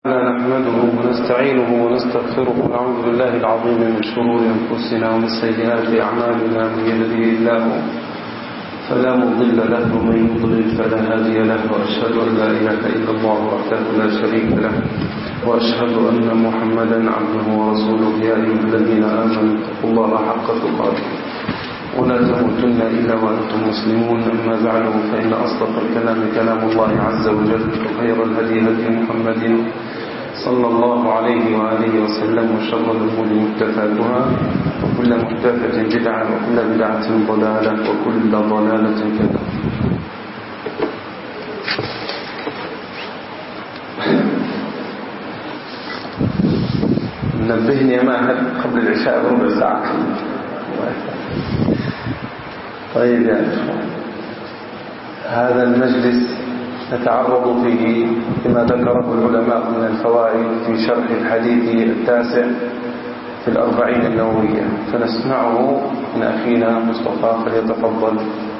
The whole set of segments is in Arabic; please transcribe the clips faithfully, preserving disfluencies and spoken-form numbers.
نحمده ونستعينه ونستغفره ونعوذ بالله العظيم من شرور أنفسنا ومن سيئات أعمالنا. من يهده الله فلا مضل له ومن يضلل فلا هادي له، وأشهد أن لا إله إلا الله وحده لا شريك له، وأشهد أن محمدا عبده ورسوله. يا أيها الذين آمنوا اتقوا الله حق تقاته ولا تموتن إلا وأنتم مسلمون. أما بعد، فإن أصدق الكلام كلام الله عز وجل، وخير الهدي هدي محمد صلى الله عليه وآله وسلم، وشر الأمور محدثاتها، وكل محدثة بدعة، وكل بدعة ضلالة، وكل ضلالة في النار. نبهني يا ماهر قبل العشاء بربع ساعة. طيب يا أخوان، هذا المجلس نتعرض فيه لما ذكره العلماء من الفوائد في شرح الحديث التاسع في الأربعين النووية، فنسمعه من أخينا مصطفى، فليتفضل.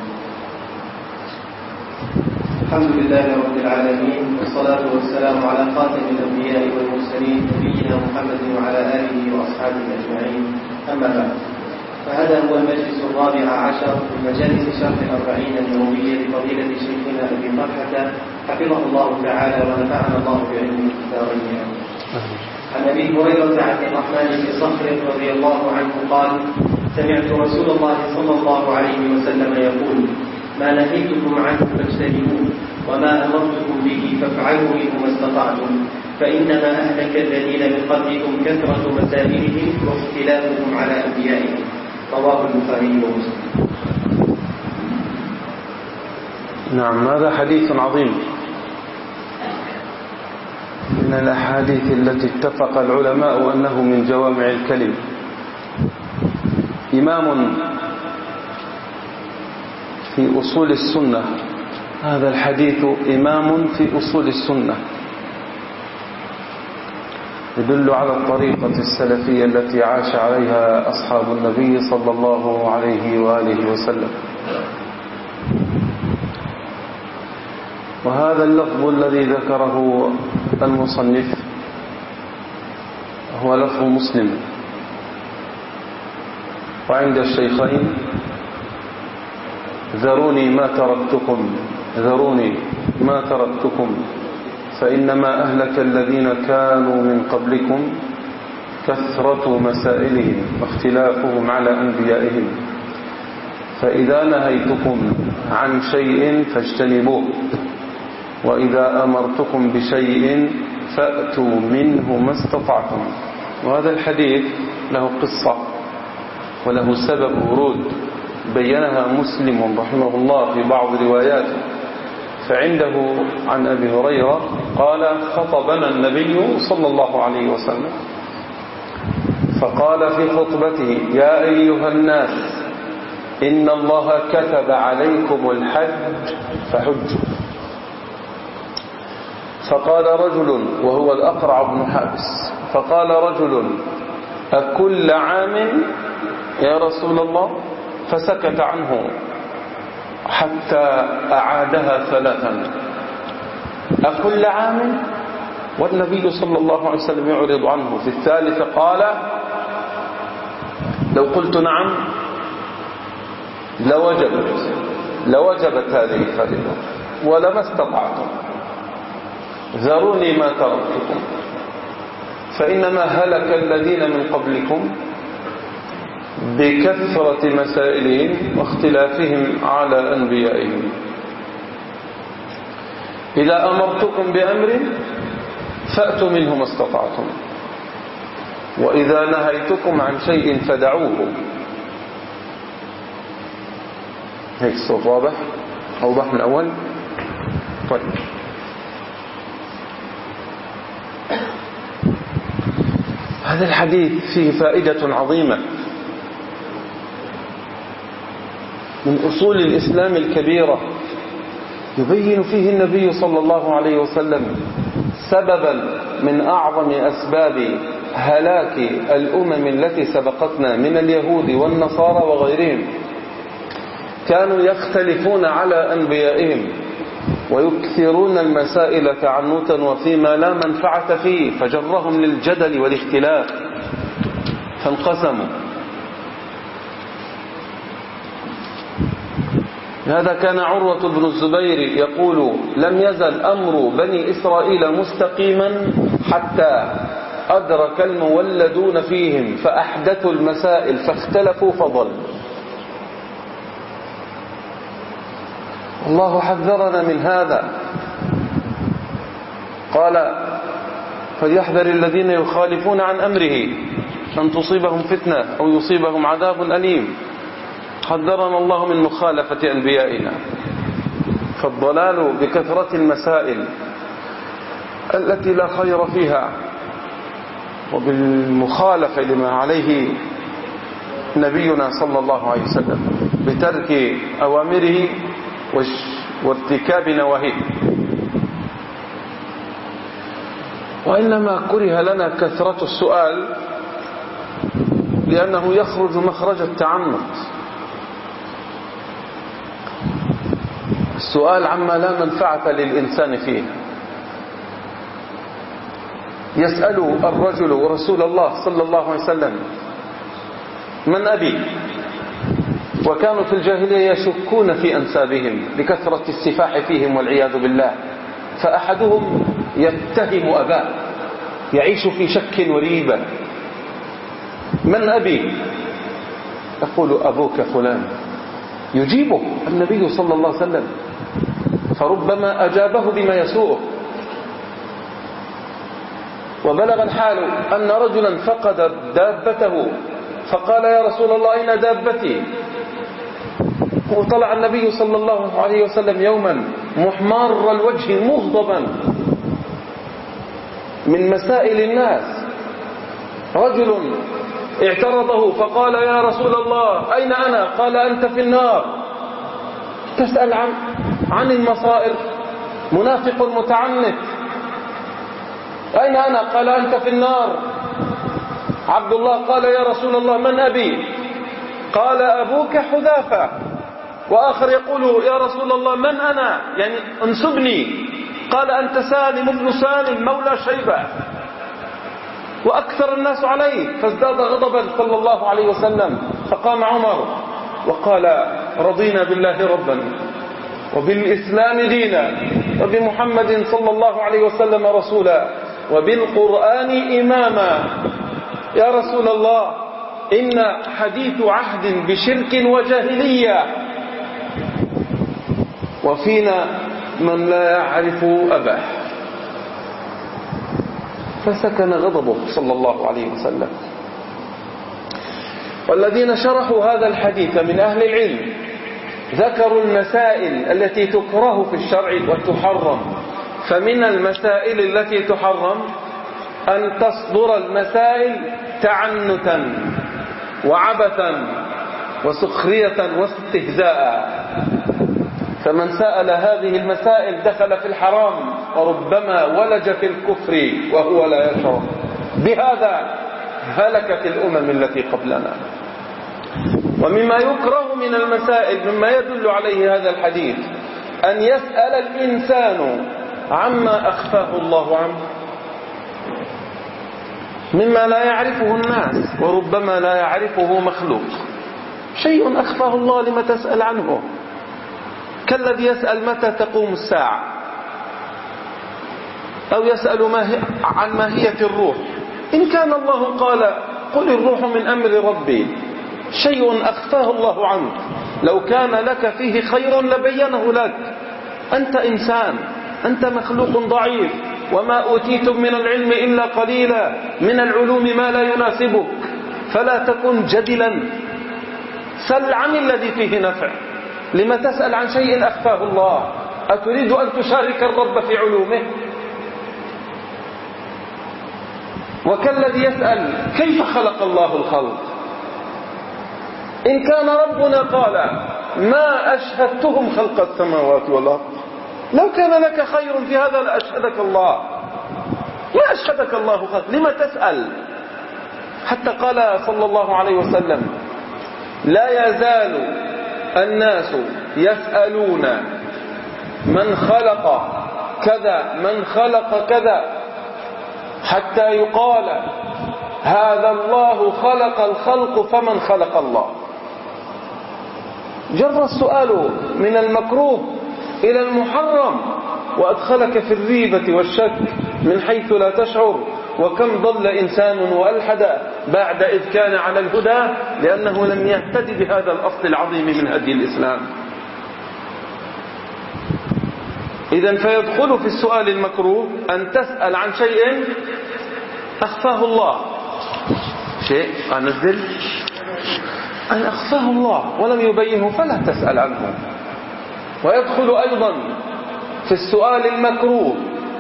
الحمد لله رب العالمين، والصلاة والسلام على خاتم الأنبياء والمرسلين، نبينا محمد وعلى آله وأصحابه أجمعين. أما بعد، فهذا هو المجلس الرابع عشر من مجالس شرح الأربعين النووية لفضيلة شيخنا أبي طلحة حفظه الله تعالى ونفعنا الله بعلمه في الدارين. عن أبي هريرة عبد الرحمن بن صخر رضي الله عنه قال: سمعت رسول الله صلى الله عليه وسلم يقول: ما نهيتكم عنه فاجتنبوه، وما أمرتكم به فافعلوا منه ما استطعتم، فإنما أهلك الذين من قبلكم كثرة مسائلهم واختلافهم على أنبيائهم. رواه البخاري ومسلم. نعم، هذا حديث عظيم من الأحاديث التي اتفق العلماء أنه من جوامع الكلم. إمام في أصول السنة، هذا الحديث إمام في أصول السنة، يدل على الطريقة السلفية التي عاش عليها أصحاب النبي صلى الله عليه وآله وسلم. وهذا اللفظ الذي ذكره المصنف هو لفظ مسلم، وعند الشيخين: ذروني ما تركتكم ذروني ما تركتكم فإنما أهلك الذين كانوا من قبلكم كثرة مسائلهم واختلافهم على أنبيائهم، فإذا نهيتكم عن شيء فاجتنبوه، وإذا أمرتكم بشيء فأتوا منه ما استطعتم. وهذا الحديث له قصة وله سبب ورود بينها مسلم رحمه الله في بعض رواياته. فعنده عن أبي هريرة قال: خطبنا النبي صلى الله عليه وسلم فقال في خطبته: يا أيها الناس، إن الله كتب عليكم الحج فحجوا. فقال رجل، وهو الأقرع بن حابس، فقال رجل: أكل عام يا رسول الله؟ فسكت عنه حتى أعادها ثلاثا. أكل عام؟ والنبي صلى الله عليه وسلم يعرض عنه. في الثالثة قال: لو قلت نعم لوجبت لوجبت هذه الفريضة ولما استطعتم، ذروني ما تركتكم فإنما هلك الذين من قبلكم بكثرة مسائلهم واختلافهم على أنبيائهم. إذا أمرتكم بأمر فأتوا منه ما استطعتم، وإذا نهيتكم عن شيء فدعوه. هيك الصوت واضح؟ أوضح من أول؟ طيب، هذا الحديث فيه فائدة عظيمة من أصول الإسلام الكبيرة، يبين فيه النبي صلى الله عليه وسلم سببا من أعظم أسباب هلاك الأمم التي سبقتنا من اليهود والنصارى وغيرهم. كانوا يختلفون على أنبيائهم ويكثرون المسائل تعنتا وفيما لا منفعة فيه، فجرهم للجدل والاختلاف فانقسموا. هذا كان عروة بن الزبير يقول: لم يزل أمر بني إسرائيل مستقيما حتى أدرك المولدون فيهم فأحدثوا المسائل فاختلفوا فضل. الله حذرنا من هذا، قال: فليحذر الذين يخالفون عن أمره أن تصيبهم فتنة أو يصيبهم عذاب أليم. حذرنا الله من مخالفة أنبيائنا، فالضلال بكثرة المسائل التي لا خير فيها، وبالمخالفة لما عليه نبينا صلى الله عليه وسلم بترك أوامره وارتكاب نواهيه. وإنما كره لنا كثرة السؤال لأنه يخرج مخرج التعنت، السؤال عما لا منفعة للإنسان فيه. يسأل الرجل رسول الله صلى الله عليه وسلم: من أبي؟ وكانوا في الجاهلية يشكون في أنسابهم لكثرة السفاح فيهم والعياذ بالله، فأحدهم يتهم أباه، يعيش في شك وريبة: من أبي؟ يقول: أبوك فلان. يجيبه النبي صلى الله عليه وسلم، فربما أجابه بما يسوءه. وبلغ الحال أن رجلا فقد دابته فقال: يا رسول الله أين دابتي؟ وطلع النبي صلى الله عليه وسلم يوما محمار الوجه مغضبا من مسائل الناس، رجل اعترضه فقال: يا رسول الله أين أنا؟ قال: أنت في النار. تسأل عن, عن المصائر، منافق متعنت: أين أنا؟ قال: أنت في النار. عبد الله قال: يا رسول الله من أبي؟ قال: أبوك حذافة. وآخر يقول: يا رسول الله من أنا؟ يعني انسبني. قال: أنت سالم ابن سالم مولى شيبة. وأكثر الناس عليه، فازداد غضبا صلى الله عليه وسلم، فقام عمر وقال: رضينا بالله ربا وبالإسلام دينا وبمحمد صلى الله عليه وسلم رسولا وبالقرآن إماما. يا رسول الله إن حديث عهد بشرك وجاهلية، وفينا من لا يعرف أباه. فسكن غضبه صلى الله عليه وسلم. والذين شرحوا هذا الحديث من أهل العلم ذكروا المسائل التي تكره في الشرع وتحرم. فمن المسائل التي تحرم أن تصدر المسائل تعنتا وعبثا وسخرية واستهزاء، فمن سأل هذه المسائل دخل في الحرام وربما ولج في الكفر وهو لا يشعر. بهذا هلكت الأمم التي قبلنا. ومما يكره من المسائل مما يدل عليه هذا الحديث أن يسأل الإنسان عما أخفاه الله عنه مما لا يعرفه الناس وربما لا يعرفه مخلوق. شيء أخفاه الله لما تسأل عنه، كالذي يسأل متى تقوم الساعة، أو يسأل ما هي عن ماهية الروح. إن كان الله قال: قل الروح من أمر ربي، شيء أخفاه الله عنك، لو كان لك فيه خير لبينه لك. أنت إنسان، أنت مخلوق ضعيف، وما أوتيتم من العلم إلا قليلا، من العلوم ما لا يناسبك، فلا تكن جدلا، سل عن الذي فيه نفع. لما تسأل عن شيء أخفاه الله؟ أتريد أن تشارك الرب في علومه؟ وكالذي يسأل كيف خلق الله الخلق. إن كان ربنا قال: ما أشهدتهم خلق السماوات والأرض، لو كان لك خير في هذا لأشهدك الله، ما أشهدك الله خلق، لما تسأل؟ حتى قال صلى الله عليه وسلم: لا يزال الناس يسألون من خلق كذا من خلق كذا، حتى يقال هذا الله خلق الخلق فمن خلق الله. جر السؤال من المكروه إلى المحرم، وأدخلك في الريبة والشك من حيث لا تشعر. وكم ضل إنسان وألحد بعد إذ كان على الهدى، لأنه لم يهتدي بهذا الأصل العظيم من هدي الإسلام. إذن فيدخل في السؤال المكروه أن تسأل عن شيء أخفاه الله، شيء أنزل أن أخفاه الله ولم يبينه فلا تسأل عنه. ويدخل أيضا في السؤال المكروه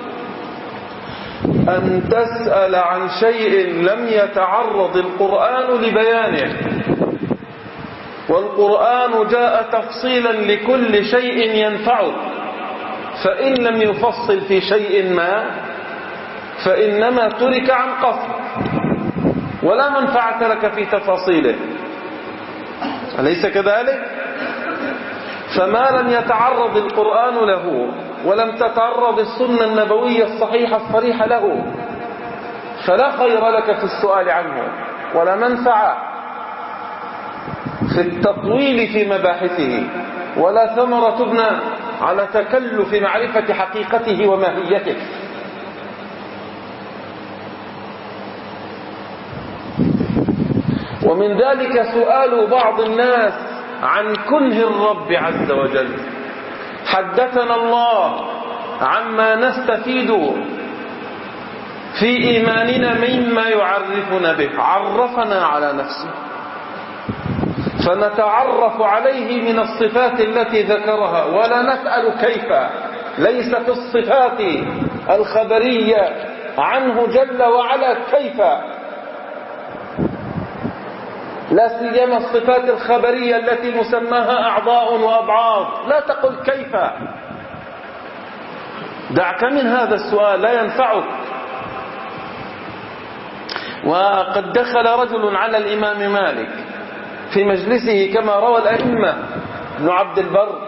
أن تسأل عن شيء لم يتعرض القرآن لبيانه، والقرآن جاء تفصيلا لكل شيء ينفعك، فإن لم يفصل في شيء ما فإنما ترك عن قصد ولا منفعة لك في تفاصيله، أليس كذلك؟ فما لم يتعرض القرآن له ولم تتعرض السنة النبوية الصحيحة الصريحة له فلا خير لك في السؤال عنه، ولا منفعة في التطويل في مباحثه، ولا ثمرة تبنى على تكلف معرفة حقيقته وماهيته. ومن ذلك سؤال بعض الناس عن كنه الرب عز وجل. حدثنا الله عما نستفيد في إيماننا مما يعرفنا به، عرفنا على نفسه فنتعرف عليه من الصفات التي ذكرها، ولا نسأل كيف. ليست الصفات الخبرية عنه جل وعلا كيف، لا سيما الصفات الخبرية التي مسماها أعضاء وأبعاض، لا تقل كيف. دعك من هذا السؤال لا ينفعك. وقد دخل رجل على الإمام مالك في مجلسه كما روى الأئمة ابن عبد البر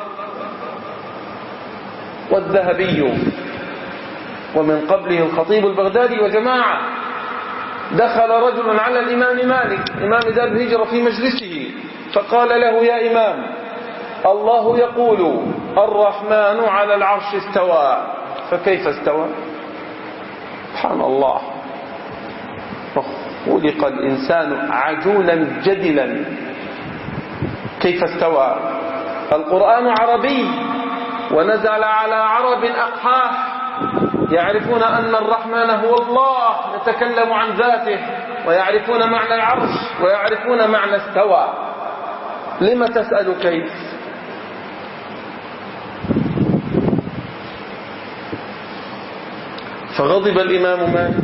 والذهبي ومن قبله الخطيب البغدادي وجماعة. دخل رجل على الإمام مالك إمام دار الهجرة في مجلسه فقال له: يا إمام، الله يقول الرحمن على العرش استوى، فكيف استوى؟ سبحان الله، خلق الإنسان عجولا جدلا، كيف استوى؟ القرآن عربي ونزل على عرب أقحاح يعرفون أن الرحمن هو الله، يتكلم عن ذاته، ويعرفون معنى العرش، ويعرفون معنى استوى. لما تسأل كيف؟ فغضب الإمام مالك.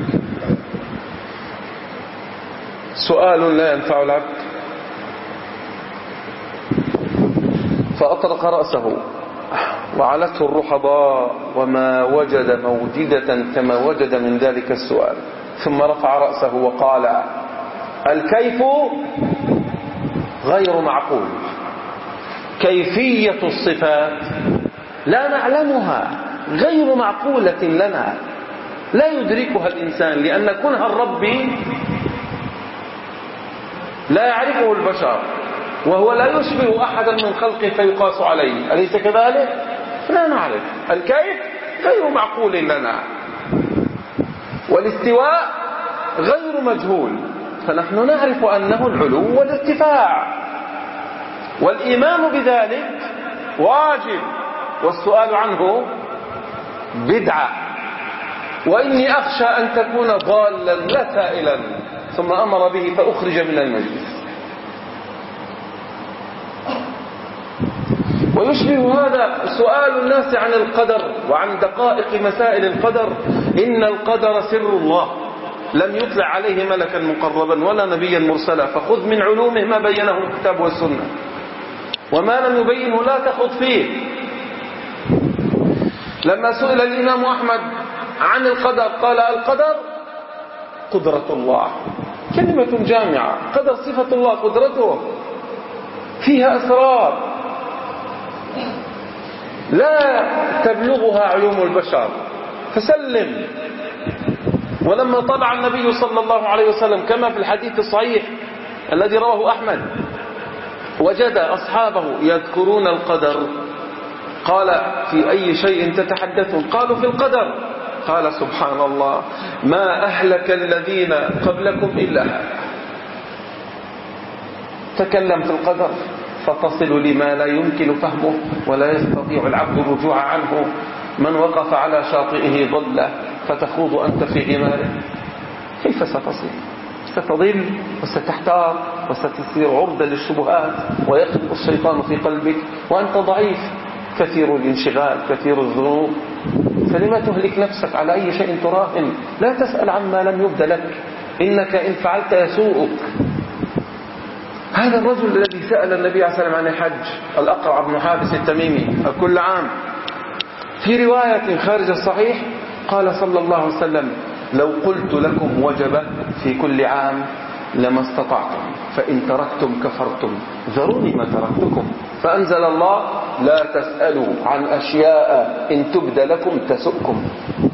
سؤال لا ينفع العبد. فأطرق رأسه وعلته الرحضاء وما وجد موجدة كما وجد من ذلك السؤال، ثم رفع رأسه وقال: الكيف غير معقول. كيفية الصفات لا نعلمها، غير معقولة لنا، لا يدركها الإنسان، لأن كنه الرب لا يعرفه البشر، وهو لا يشبه أحدا من خلقه فيقاس عليه، أليس كذلك؟ لا نعرف الكيف، غير معقول لنا. والاستواء غير مجهول، فنحن نعرف أنه العلو والارتفاع، والإيمان بذلك واجب، والسؤال عنه بدعة. وإني أخشى أن تكون ضالا لا سائلا، ثم أمر به فأخرج من المجلس. ويشبه هذا سؤال الناس عن القدر وعن دقائق مسائل القدر. إن القدر سر الله، لم يطلع عليه ملكا مقربا ولا نبيا مرسلا، فخذ من علومه ما بينه الكتاب والسنة، وما لم يبينه لا تخذ فيه. لما سئل الإمام أحمد عن القدر قال: القدر قدرة الله، كلمة جامعة. قدر صفة الله، قدرته فيها أسرار لا تبلغها عيون البشر، فسلم. ولما طلع النبي صلى الله عليه وسلم كما في الحديث الصحيح الذي رواه أحمد وجد أصحابه يذكرون القدر، قال في أي شيء تتحدثون؟ قالوا في القدر. قال سبحان الله، ما أهلك الذين قبلكم إلا هذا. تكلم في القدر فتصل لما لا يمكن فهمه ولا يستطيع العبد الرجوع عنه. من وقف على شاطئه ضل فتخوض أنت في غماره. كيف ستصل؟ ستضل وستحتار وستصير عرضة للشبهات ويخلق الشيطان في قلبك وأنت ضعيف كثير الانشغال كثير الذنوب. فلما تهلك نفسك على أي شيء تراهن؟ لا تسأل عما لم يبد لك، إنك إن فعلت يسوءك. هذا الرجل الذي سأل النبي عليه الصلاة والسلام عن الحج، الأقرع بن حابس التميمي، كل عام في رواية خارج الصحيح قال صلى الله عليه وسلم: لو قلت لكم وجب في كل عام لما استطعتم، فإن تركتم كفرتم، ذروني ما تركتكم. فأنزل الله: لا تسألوا عن أشياء إن تبد لكم تسؤكم.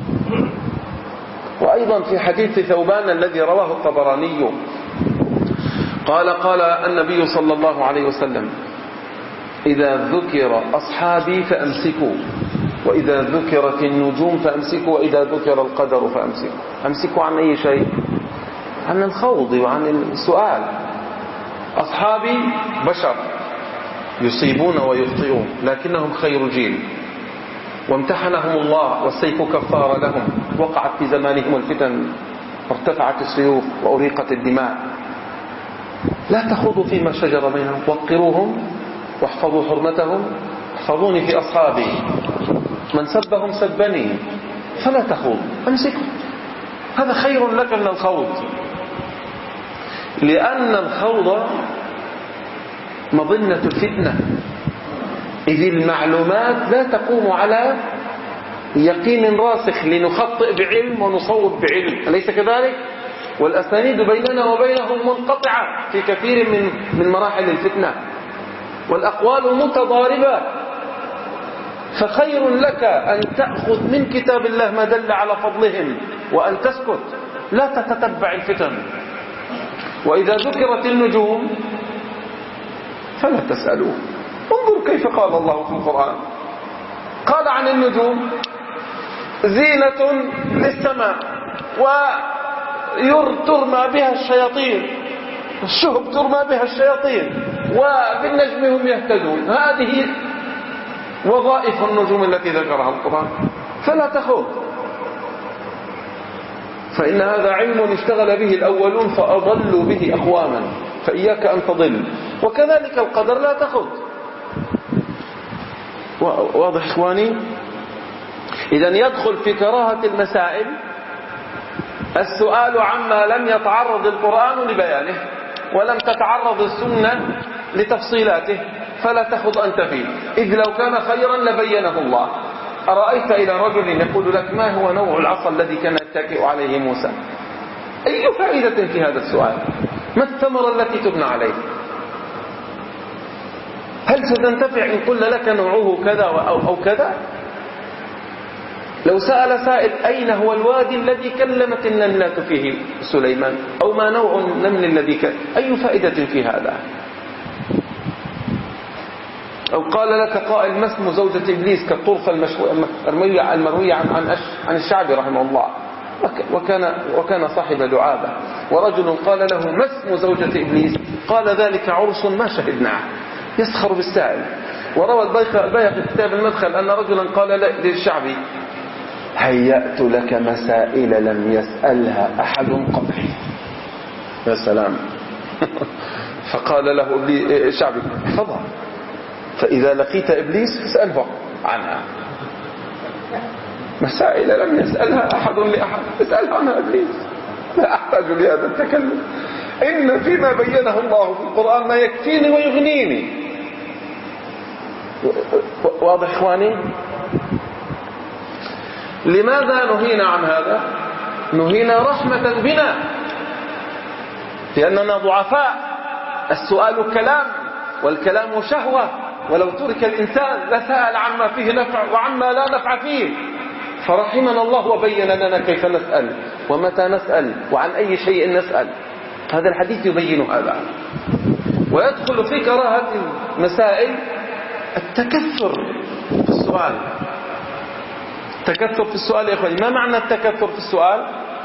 وأيضا في حديث ثوبان الذي رواه الطبراني قال قال النبي صلى الله عليه وسلم: إذا ذكر أصحابي فأمسكوا، وإذا ذكرت النجوم فأمسكوا، وإذا ذكر القدر فأمسكوا. أمسكوا عن أي شيء؟ عن الخوض وعن السؤال. أصحابي بشر يصيبون ويخطئون لكنهم خير جيل، وامتحنهم الله والسيف كفار لهم. وقعت في زمانهم الفتن وارتفعت السيوف وأريقت الدماء. لا تخوضوا فيما شجر بينهم، وقروهم واحفظوا حرمتهم. احفظوني في أصحابي، من سبهم سبني، فلا تخوض، امسكوا. هذا خير لك من الخوض، لأن الخوض مظنة الفتنة، إذ المعلومات لا تقوم على يقين راسخ لنخطئ بعلم ونصوب بعلم، أليس كذلك؟ والأسانيد بيننا وبينهم منقطعة في كثير من من مراحل الفتنة، والأقوال متضاربة. فخير لك أن تأخذ من كتاب الله ما دل على فضلهم وأن تسكت، لا تتتبع الفتن. وإذا ذكرت النجوم فلا تسألوا. انظر كيف قال الله في القرآن. قال عن النجوم: زينة للسماء وترمى بها الشياطين، الشهب ترمى بها الشياطين، وبالنجم هم يهتدون. هذه وظائف النجوم التي ذكرها القرآن. فلا تخوض، فإن هذا علم اشتغل به الأولون فأضلوا به أقواما، فإياك أن تضل. وكذلك القدر لا تخوض. واضح إخواني؟ إذن يدخل في كراهة المسائل السؤال عما لم يتعرض القرآن لبيانه ولم تتعرض السنة لتفصيلاته، فلا تخض أنت فيه، إذ لو كان خيرا لبينه الله. أرأيت إلى رجل يقول لك: ما هو نوع العصا الذي كان يتكئ عليه موسى؟ أي فائدة في هذا السؤال؟ ما الثمرة التي تبنى عليه؟ هل ستنتفع إن قلنا لك نوعه كذا أو, أو كذا؟ لو سأل سائل: أين هو الوادي الذي كلمت النملة فيه سليمان؟ أو ما نوع النمل الذي كان؟ أي فائدة في هذا؟ أو قال لك قائل: ما اسم زوجة إبليس كالطرفة المروية المروية عن عن عن الشعبي رحمه الله، وكان وكان صاحب لعابة، ورجل قال له: ما اسم زوجة إبليس؟ قال: ذلك عرس ما شهدناه. يسخر بالسائل. وروى البيهقي في كتاب المدخل أن رجلا قال للشعبي: هيأت لك مسائل لم يسألها أحد قبلي. يا سلام. فقال له الشعبي: احفظها، فإذا لقيت إبليس فاسأله عنها. مسائل لم يسألها أحد لأحد، اسألها عنها إبليس. لا أحتاج لهذا التكلم، إن فيما بينه الله في القرآن ما يكفيني ويغنيني. واضح إخواني؟ لماذا نهينا عن هذا؟ نهينا رحمة بنا، لأننا ضعفاء. السؤال كلام، والكلام شهوة، ولو ترك الإنسان لسأل عما فيه نفع وعما لا نفع فيه، فرحمنا الله وبين لنا كيف نسأل ومتى نسأل وعن أي شيء نسأل. هذا الحديث يبين هذا. ويدخل في كراهة المسائل التكثر في السؤال. التكثر في السؤال يا أخواني، ما معنى التكثر في السؤال؟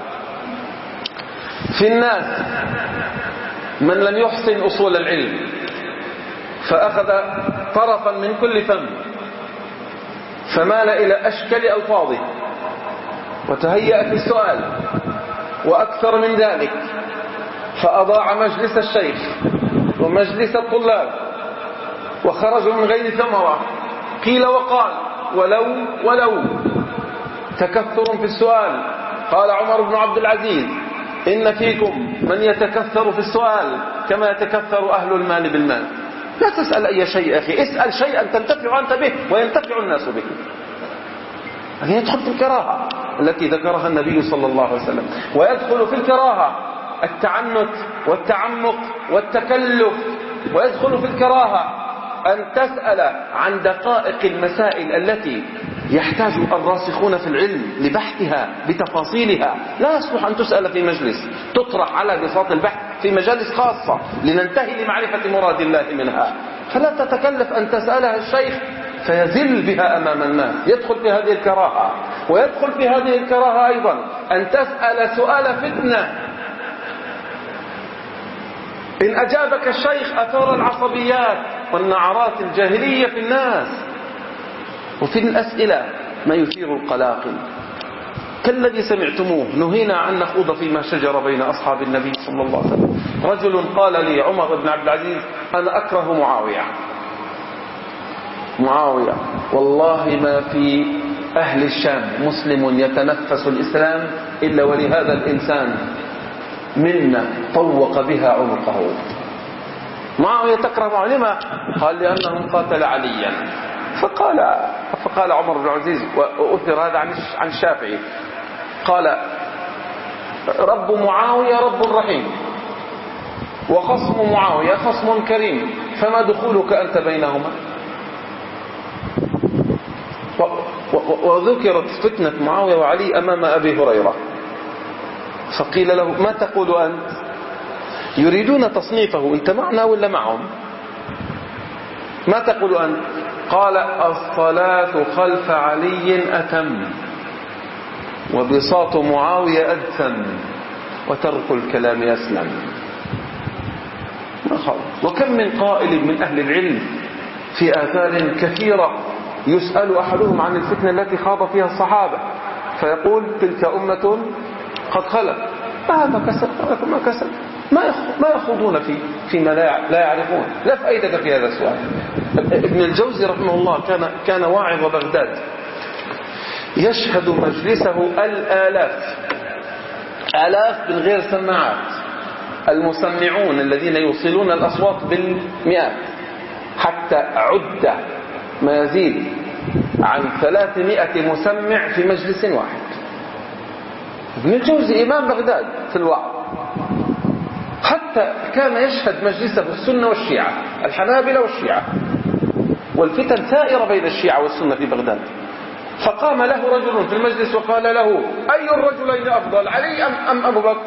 في الناس من لم يحسن أصول العلم فأخذ طرفا من كل فم فمال إلى أشكال ألفاظه وتهيأ في السؤال، وأكثر من ذلك فأضاع مجلس الشيخ ومجلس الطلاب وخرجوا من غير ثمرة، قيل وقال ولو ولو. تكثر في السؤال. قال عمر بن عبد العزيز: إن فيكم من يتكثر في السؤال كما يتكثر أهل المال بالمال. لا تسأل أي شيء أخي، اسأل شيئا تنتفع أنت به وينتفع الناس به. هذه يدخل في الكراهة التي ذكرها النبي صلى الله عليه وسلم. ويدخل في الكراهة التعنت والتعمق والتكلف. ويدخل في الكراهة أن تسأل عن دقائق المسائل التي يحتاج الراسخون في العلم لبحثها بتفاصيلها. لا يصلح أن تسأل في مجلس، تطرح على بساط البحث في مجالس خاصة لننتهي لمعرفة مراد الله منها. فلا تتكلف أن تسألها الشيخ فيزل بها أمام الناس. يدخل في هذه الكراهة. ويدخل في هذه الكراهة أيضا أن تسأل سؤال فتنة. إن أجابك الشيخ أثار العصبيات والنعرات الجاهلية في الناس. وفي الأسئلة ما يثير القلاقل كالذي سمعتموه. نهينا أن نخوض فيما شجر بين أصحاب النبي صلى الله عليه وسلم. رجل قال لي عمر بن عبد العزيز: أنا أكره معاوية. معاوية والله ما في أهل الشام مسلم يتنفس الإسلام إلا ولهذا الإنسان منا طوق بها عنقه. معاوية تكره معاوية لما؟ قال: لأنه قاتل عليا. فقال فقال عمر بن العزيز، وأثر هذا عن الشافعي، قال: رب معاوية رب رحيم، وخصم معاوية خصم كريم، فما دخولك أنت بينهما؟ وذكرت فتنة معاوية وعلي أمام أبي هريرة، فقيل له: ما تقول أنت؟ يريدون تصنيفه، أنت معنا ولا معهم؟ ما تقول أنت؟ قال: الصلاة خلف علي أتم، وبساط معاوية أدثم، وترك الكلام أسلم. وكم من قائل من أهل العلم في آثار كثيرة يسأل أحدهم عن الفتنة التي خاض فيها الصحابة فيقول: تلك أمة قد خلت، فهذا كسب ولكم ما كسب. ما يخوضون في فيما لا يعرفون. لا فائدة في هذا السؤال. ابن الجوزي رحمه الله كان كان واعظ بغداد، يشهد مجلسه الآلاف، آلاف من غير سماعات، المسمعون الذين يوصلون الأصوات بالمئات، حتى عد ما يزيد عن ثلاثمائة مسمع في مجلس واحد. ابن الجوزي إمام بغداد في الوعظ، حتى كان يشهد مجلسه السنة والشيعة، الحنابلة والشيعة، والفتن سائرة بين الشيعة والسنة في بغداد. فقام له رجل في المجلس وقال له: أي الرجلين أفضل، علي أم, أم أبو بكر؟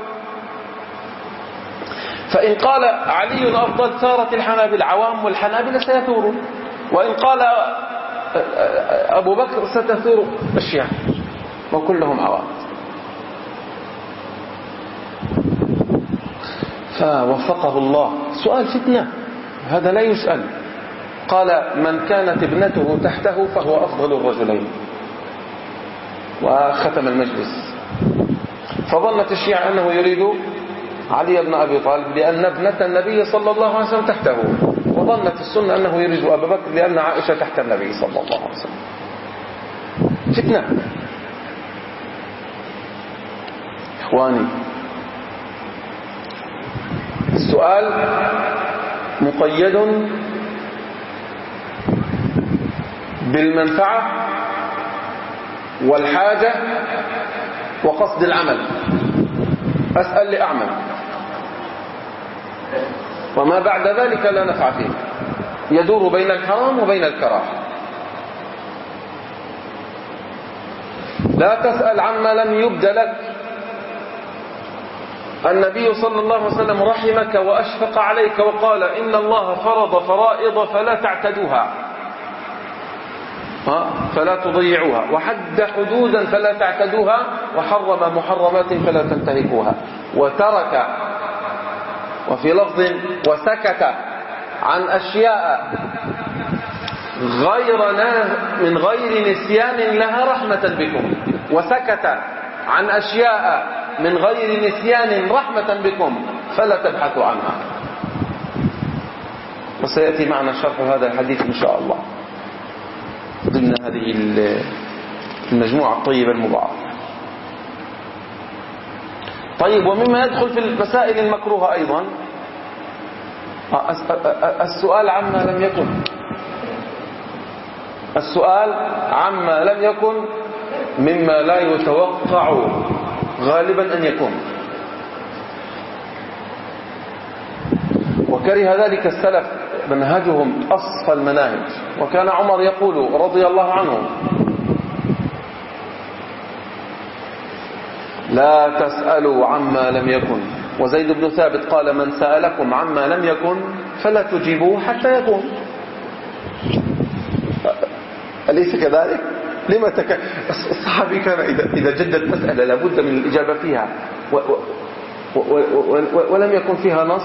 فإن قال علي أفضل ثارت الحنابلة، عوام والحنابلة سيثورون، وإن قال أبو بكر ستثور الشيعة وكلهم عوام. فوفقه الله. سؤال فتنة هذا لا يسأل. قال: من كانت ابنته تحته فهو أفضل الرجلين. وختم المجلس. فظنت الشيعة أنه يريد علي بن أبي طالب لأن ابنة النبي صلى الله عليه وسلم تحته، وظنت السنة أنه يريد أبا بكر لأن عائشة تحت النبي صلى الله عليه وسلم. فتنة. إخواني، السؤال مقيد بالمنفعة والحاجة وقصد العمل. أسأل لأعمل، وما بعد ذلك لا نفع فيه. يدور بين الحرام وبين الكراهة. لا تسأل عما لم يبد لك. النبي صلى الله عليه وسلم رحمك وأشفق عليك وقال إن الله فرض فرائض فلا تعتدوها فلا تضيعوها، وحد حدودا فلا تعتدوها، وحرم محرمات فلا تنتهكوها، وترك وفي لفظ وسكت عن أشياء غير من غير نسيان لها رحمة بكم، وسكت عن أشياء من غير نسيان رحمة بكم فلا تبحثوا عنها. وسيأتي معنا شرح هذا الحديث إن شاء الله ضمن هذه المجموعة الطيبة المباركة. طيب، ومما يدخل في المسائل المكروهة أيضا السؤال عما لم يكن السؤال عما لم يكن مما لا يتوقع غالبا أن يكون، وكره ذلك السلف منهجهم أصفى المناهج. وكان عمر يقول رضي الله عنه لا تسألوا عما لم يكن. وزيد بن ثابت قال من سألكم عما لم يكن فلا تجيبوه حتى يكون. أليس كذلك؟ لما تك... الصحابي كان إذا, إذا جدت مسألة لابد من الإجابة فيها و... و... و... و... و... ولم يكن فيها نص،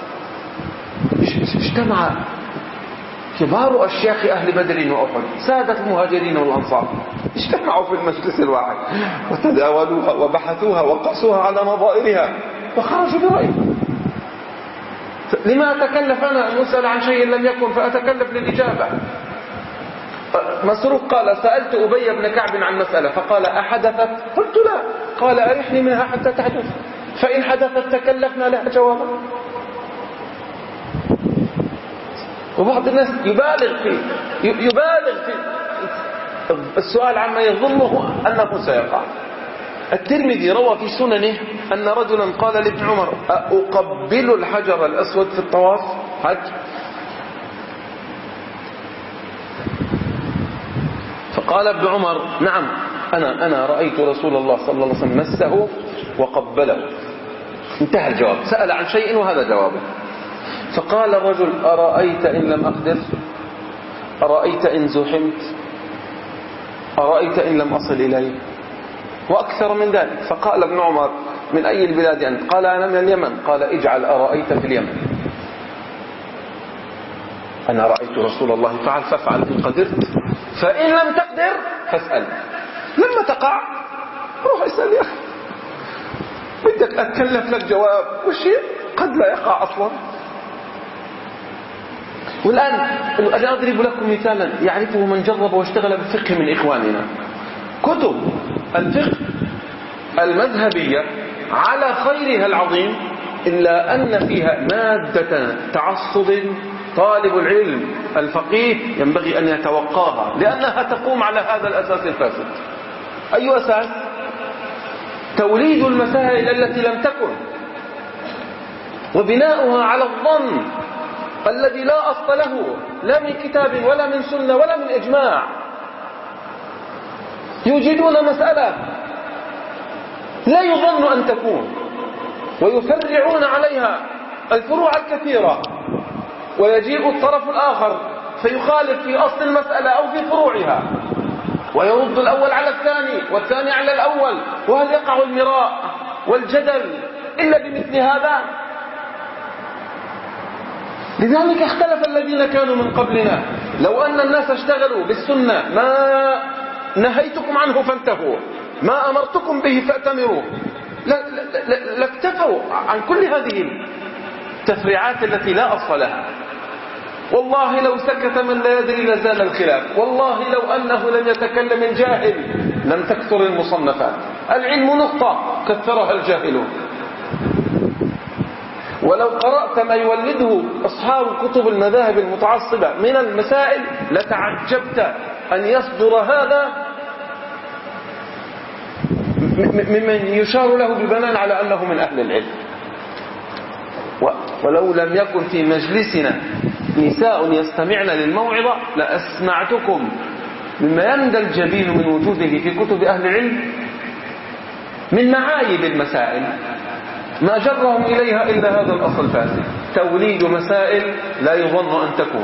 اجتمع كبار أشياخ أهل بدر وأحد سادة المهاجرين والأنصار، اجتمعوا في المجلس الواحد وتداولوها وبحثوها وقصوها على نظائرها وخرجوا برأيهم. لما أتكلف أنا أن أسأل عن شيء لم يكن فأتكلف للإجابة؟ مسروق قال سألت أبي بن كعب عن مسألة فقال أحدثت؟ قلت لا. قال أرحني منها حتى تحدث، فإن حدثت تكلفنا لها جوابا. وبعض الناس يبالغ في يبالغ في السؤال عما يظنه أنه سيقع. الترمذي روى في سننه أن رجلا قال لابن عمر أقبل الحجر الأسود في الطواف حج؟ فقال ابن عمر نعم أنا أنا رأيت رسول الله صلى الله عليه وسلم مسه وقبله. انتهى الجواب. سأل عن شيء وهذا جوابه. فقال الرجل أرأيت إن لم أقدر؟ أرأيت إن زحمت؟ أرأيت إن لم أصل إليه؟ وأكثر من ذلك. فقال ابن عمر من أي البلاد أنت؟ قال أنا من اليمن. قال اجعل أرأيت في اليمن. أنا رأيت رسول الله فعل فافعل إن قدرت، فإن لم تقدر فاسأل. لما تقع روح اسأل يا أخي، بدك أتكلف لك جواب والشيء قد لا يقع أصلا. والآن أنا أضرب لكم مثالا يعرفه من جرب واشتغل بالفقه من إخواننا. كتب الفقه المذهبية على خيرها العظيم، إلا أن فيها مادة تعصب طالب العلم الفقيه ينبغي أن يتوقاها، لأنها تقوم على هذا الأساس الفاسد. أي أساس؟ توليد المسائل التي لم تكن، وبناؤها على الظن الذي لا أصل له لا من كتاب ولا من سنة ولا من إجماع. يوجدون مسألة لا يظن أن تكون ويفرعون عليها الفروع الكثيرة، ويجيء الطرف الآخر فيخالف في أصل المسألة أو في فروعها، ويرد الأول على الثاني والثاني على الأول. وهل يقع المراء والجدل إلا بمثل هذا؟ لذلك اختلف الذين كانوا من قبلنا. لو أن الناس اشتغلوا بالسنة ما نهيتكم عنه فانتهوا، ما أمرتكم به فأتمروا، لاكتفوا عن كل هذه التفريعات التي لا أصل لها. والله لو سكت من لا يدري لزال الخلاف. والله لو أنه لم يتكلم الجاهل لم تكثر المصنفات. العلم نقطة كثرها الجاهلون. ولو قرأت ما يولده أصحاب كتب المذاهب المتعصبة من المسائل لتعجبت أن يصدر هذا ممن يشار له بالبنان على أنه من أهل العلم. ولو لم يكن في مجلسنا نساء يستمعن للموعظة لأسمعتكم مما يندى الجبين من وجوده في كتب أهل العلم من معايب المسائل ما جرهم إليها إلا هذا الأصل الفاسد، توليد مسائل لا يظن أن تكون.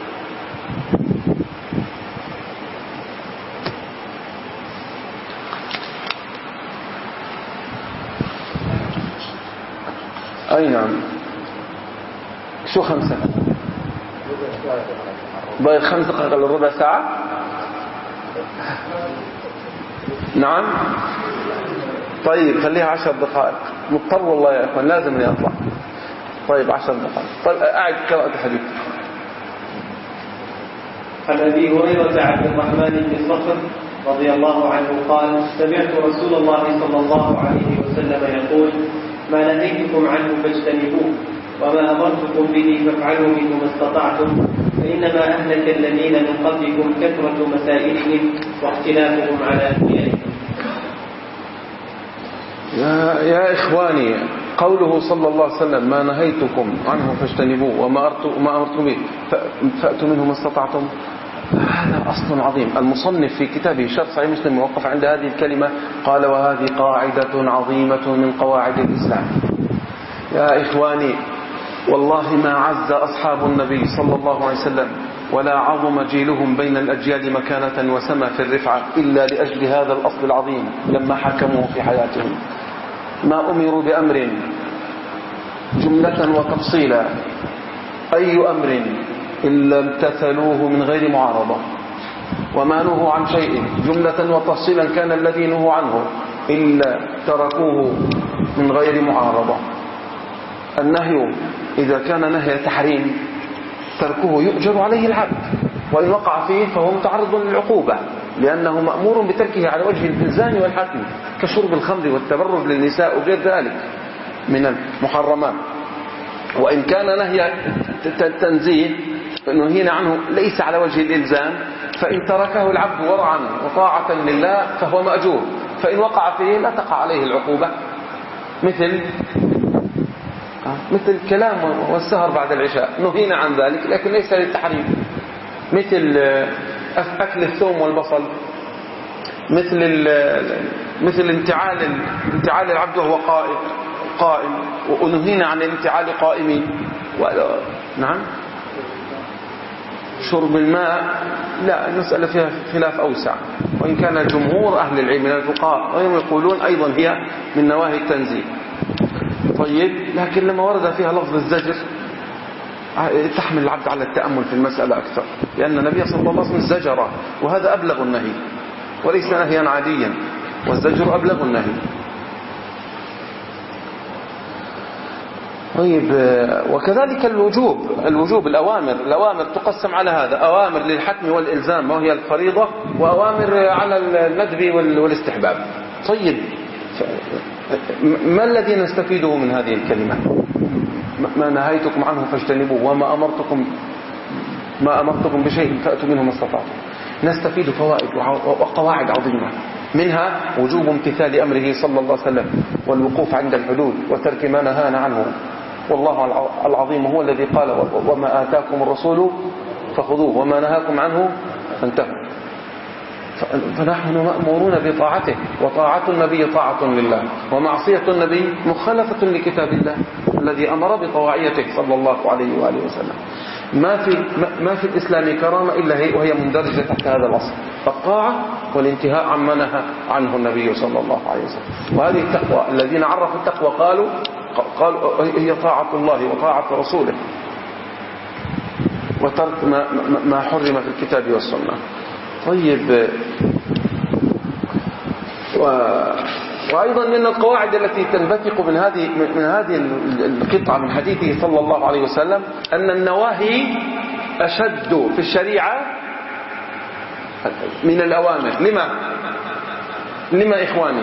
أي نعم. شو خمسة باقي خمس دقائق للربع ساعة. نعم طيب خليها عشر دقائق، مضطر والله يا إخوان لازم أني أطلع. طيب عشر دقائق. طيب أعد قراءة الحديث. عن أبي هريرة عبد الرحمن بن صخر رضي الله عنه قال سمعت رسول الله صلى الله عليه وسلم يقول ما نهيتكم عنه فاجتنبوه وما أمرتكم به فافعلوا منه ما استطعتم فإنما أهلك الذين من قبلكم كثرة مسائلهم واختلافهم على أنبيائهم. يا, يا إخواني قوله صلى الله عليه وسلم ما نهيتكم عنه فاجتنبوه وما أمرتكم به فأتوا منه ما استطعتم، هذا أصل عظيم. المصنف في كتابه شرح صحيح مسلم وقف عند هذه الكلمة قال وهذه قاعدة عظيمة من قواعد الإسلام. يا إخواني والله ما عز أصحاب النبي صلى الله عليه وسلم ولا عظم جيلهم بين الأجيال مكانة وسمى في الرفعة إلا لأجل هذا الأصل العظيم لما حكموا في حياتهم. ما أمروا بأمر جملة وتفصيلا أي أمر إلا امتثلوه من غير معارضة، وما نهوا عن شيء جملة وتفصيلا كان الذي نهوا عنه إلا تركوه من غير معارضة. النهي إذا كان نهي تحريم تركه يؤجر عليه العبد، وإن وقع فيه فهو متعرض للعقوبة لأنه مأمور بتركه على وجه الإلزام والحتم كشرب الخمر والتبرج للنساء وغير ذلك من المحرمات. وإن كان نهي تنزيه نهينا عنه ليس على وجه الإلزام فإن تركه العبد ورعا وطاعة لله فهو مأجور، فإن وقع فيه لا تقع عليه العقوبة مثل مثل الكلام والسهر بعد العشاء نهينا عن ذلك لكن ليس للتحريم، مثل أكل الثوم والبصل، مثل مثل انتعال انتعال العبد وهو قائم قائم ونهينا عن الانتعال قائمين. نعم شرب الماء لا، المسألة فيها خلاف أوسع، وإن كان جمهور أهل العلم من الفقهاء يقولون أيضا هي من نواهي التنزيه. طيب لكن لما ورد فيها لفظ الزجر تحمل العبد على التأمل في المسألة أكثر، لأن النبي صلى الله عليه وسلم زجر وهذا أبلغ النهي وليس نهيا عاديا، والزجر أبلغ النهي. طيب وكذلك الوجوب الوجوب الأوامر الأوامر تقسم على هذا: أوامر للحتم والإلزام وهي الفريضة، وأوامر على الندب والاستحباب. طيب ما الذي نستفيده من هذه الكلمة؟ ما نهيتكم عنه فاجتنبوه وما أمرتكم ما أمرتكم بشيء فأتوا منه ما استطعتم. نستفيد فوائد وقواعد عظيمة، منها وجوب امتثال أمره صلى الله عليه وسلم والوقوف عند الحدود وترك ما نهانا عنه، والله العظيم هو الذي قال وما آتاكم الرسول فخذوه وما نهاكم عنه فانتهوا. فنحن مأمورون بطاعته، وطاعة النبي طاعة لله، ومعصية النبي مخالفة لكتاب الله الذي أمر بطواعيته صلى الله عليه وآله وسلم. ما في ما في الإسلام كرامة إلا هي وهي مندرجة تحت هذا الأصل: الطاعة والانتهاء عما نهى عنه النبي صلى الله عليه وسلم. وهذه التقوى، الذين عرفوا التقوى قالوا قالوا هي طاعة الله وطاعة رسوله وترك ما ما حرم في الكتاب والسنة. طيب و... وأيضا من القواعد التي تنبثق من هذه من هذه القطعة من حديثه صلى الله عليه وسلم أن النواهي أشد في الشريعة من الأوامر. لما لما إخواني؟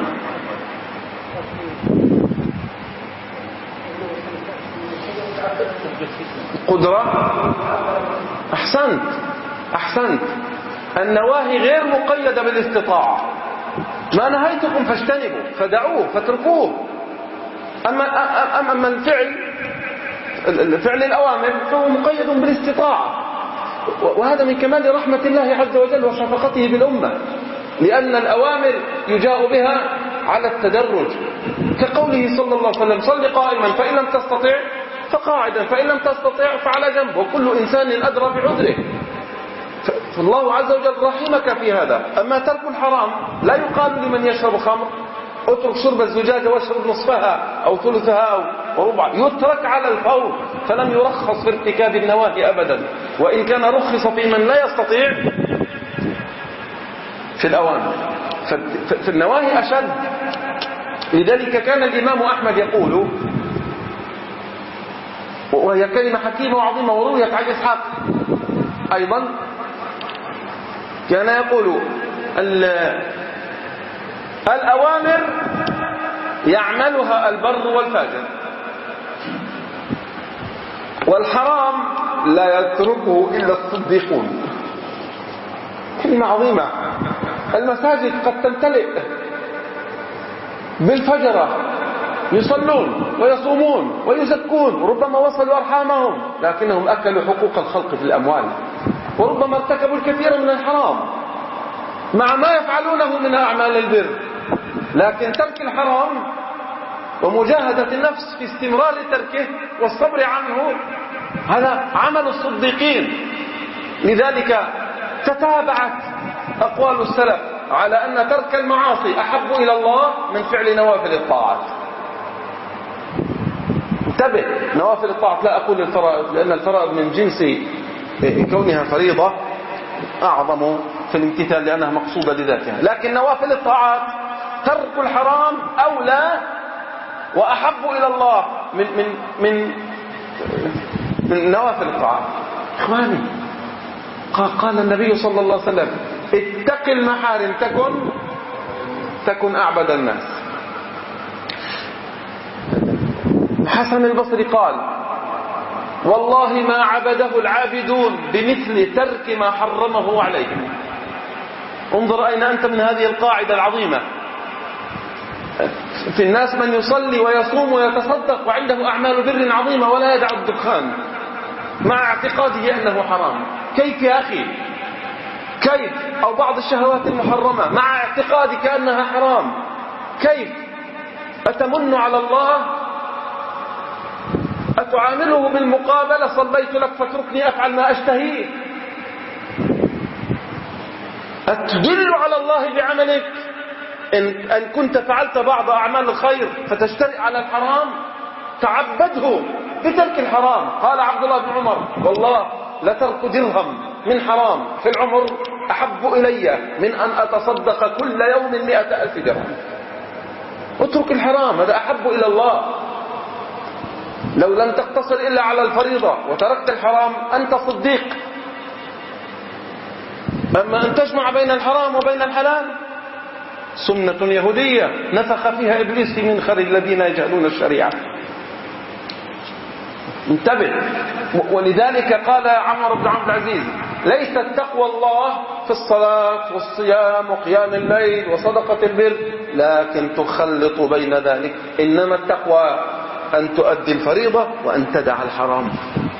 قدرة. أحسنت أحسنت النواهي غير مقيدة بالاستطاعة. ما نهيتكم فاجتنبوا فدعوه فاتركوه. أما, أما الفعل فعل الأوامر فهو مقيد بالاستطاعة، وهذا من كمال رحمة الله عز وجل وشفقته بالأمة، لأن الأوامر يجاء بها على التدرج، كقوله صلى الله عليه وسلم صل قائما فإن لم تستطع فقاعدا فإن لم تستطع فعلى جنب، وكل إنسان أدرى بعذره. فالله عز وجل رحمك في هذا. أما ترك الحرام لا يقال لمن يشرب خمر اترك شرب الزجاجة واشرب نصفها أو ثلثها أو ربع، يترك على الفور، فلم يرخص في ارتكاب النواهي أبدا، وإن كان رخص في من لا يستطيع في الأوامر، في النواهي أشد. لذلك كان الإمام أحمد يقول، وهي كلمة حكيمة وعظيمة ورويت عن إسحاق أيضا، كان يقول الأوامر يعملها البر والفاجر، والحرام لا يتركه إلا الصديقون. كلمة عظيمة. المساجد قد تمتلئ بالفجرة يصلون ويصومون ويزكون، وربما وصلوا أرحامهم، لكنهم أكلوا حقوق الخلق في الأموال، وربما ارتكبوا الكثير من الحرام مع ما يفعلونه من أعمال البر. لكن ترك الحرام ومجاهدة النفس في استمرار تركه والصبر عنه هذا عمل الصديقين. لذلك تتابعت أقوال السلف على أن ترك المعاصي أحب إلى الله من فعل نوافل الطاعات. انتبه، نوافل الطاعات لا أقول الفرائض، لأن الفرائض من جنس كونها فريضة أعظم في الامتثال لأنها مقصودة لذاتها، لكن نوافل الطاعات ترك الحرام أولى وأحب إلى الله من من من, من نوافل الطاعات. إخواني، قال النبي صلى الله عليه وسلم اتق المحارم تكن تكن أعبد الناس. حسن البصري قال والله ما عبده العابدون بمثل ترك ما حرمه عليهم. انظر أين أنت من هذه القاعدة العظيمة. في الناس من يصلي ويصوم ويتصدق وعنده أعمال بر عظيمة ولا يدع الدخان مع اعتقاده أنه حرام. كيف يا أخي؟ كيف؟ أو بعض الشهوات المحرمة مع اعتقادك أنها حرام. كيف؟ أتمن على الله؟ أتعامله بالمقابلة صليت لك فاتركني أفعل ما أشتهيه؟ أتدل على الله بعملك؟ إن, أن كنت فعلت بعض أعمال الخير فتشترئ على الحرام تعبده بترك الحرام. قال عبد الله بن عمر والله لترك درهم من حرام في العمر أحب إلي من أن أتصدق كل يوم مئة ألف درهم. اترك الحرام، هذا أحب إلى الله. لو لم تقتصر إلا على الفريضة وتركت الحرام أنت صديق. أما أن تجمع بين الحرام وبين الحلال سنة يهودية نفخ فيها إبليس في منخر الذين يجهلون الشريعة. انتبه. ولذلك قال عمر بن عبد العزيز ليس التقوى الله في الصلاة والصيام وقيام الليل وصدقة البر، لكن تخلط بين ذلك. إنما التقوى أن تؤدي الفريضة وأن تدع الحرام.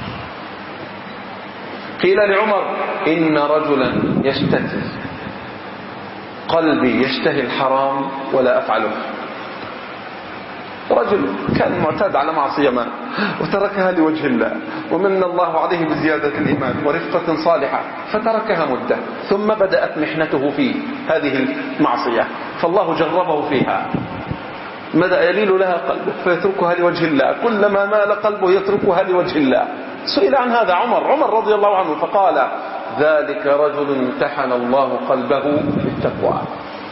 قيل لعمر إن رجلا يشتكي قلبي يشتهي الحرام ولا أفعله. رجل كان معتاد على معصية ما وتركها لوجه الله ومن الله عليه بزيادة الإيمان ورفقة صالحة، فتركها مدة ثم بدأت محنته في هذه المعصية، فالله جربه فيها، بدأ يليل لها قلبه فيتركها لوجه الله، كلما مال قلبه يتركها لوجه الله. سئل عن هذا عمر عمر رضي الله عنه فقال ذلك رجل امتحن الله قلبه بالتقوى.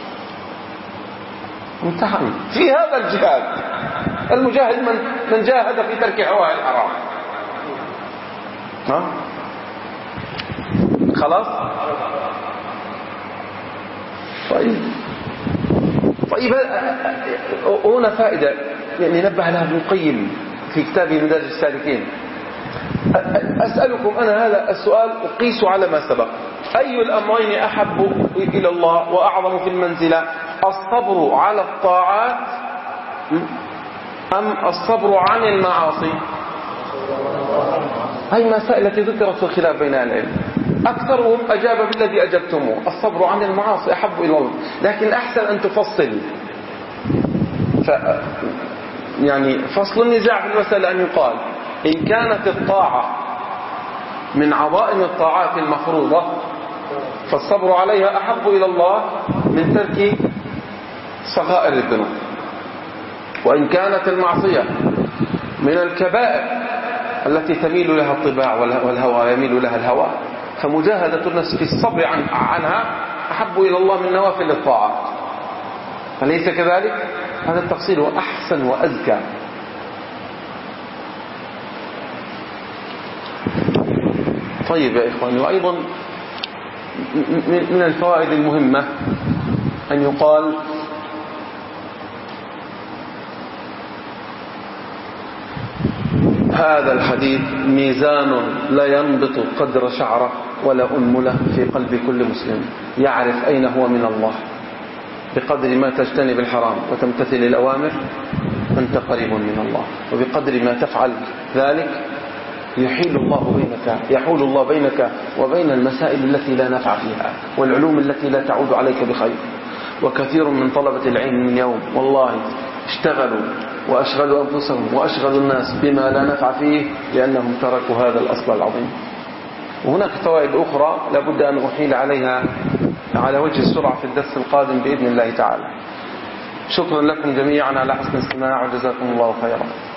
امتحن في هذا الجهاد. المجاهد من, من جاهد في ترك هواه الحرام. ها؟ خلاص. طيب طيب هنا فائدة يعني نبه لها ابن القيم في كتابه مدارج السالكين. أسألكم أنا هذا السؤال أقيس على ما سبق، أي الأمرين أحب إلى الله وأعظم في المنزلة، الصبر على الطاعات أم الصبر عن المعاصي؟ هاي المسائل التي ذكرت في الخلاف بين العلم. أكثرهم أجاب بالذي أجبتموه، الصبر عن المعاصي أحب إلى الله، لكن أحسن أن تفصل. ف يعني فصل النزاع في المسألة أن يقال إن كانت الطاعة من عظائم الطاعات المفروضة فالصبر عليها أحب إلى الله من ترك صغائر الذنوب، وإن كانت المعصية من الكبائر التي تميل لها الطباع والهوى يميل لها الهوى فمجاهدة النفس في الصبر عن عنها أحب إلى الله من نوافل الطاعات. أليس كذلك؟ هذا التفصيل هو أحسن وأزكى. طيب يا إخواني، وأيضا من الفوائد المهمة أن يقال هذا الحديث ميزان لا ينبط قدر شعرة ولا أنملة في قلب كل مسلم يعرف أين هو من الله. بقدر ما تجتنب الحرام وتمتثل الأوامر أنت قريب من الله، وبقدر ما تفعل ذلك يحيل الله بينك يحول الله بينك وبين المسائل التي لا نفع فيها والعلوم التي لا تعود عليك بخير. وكثير من طلبة العلم اليوم والله اشتغلوا وأشغلوا أنفسهم وأشغلوا الناس بما لا نفع فيه لأنهم تركوا هذا الأصل العظيم. وهناك فوائد أخرى لابد أن أحيل عليها على وجه السرعة في الدرس القادم بإذن الله تعالى. شكرا لكم جميعا على حسن الاستماع وجزاكم الله خيرا.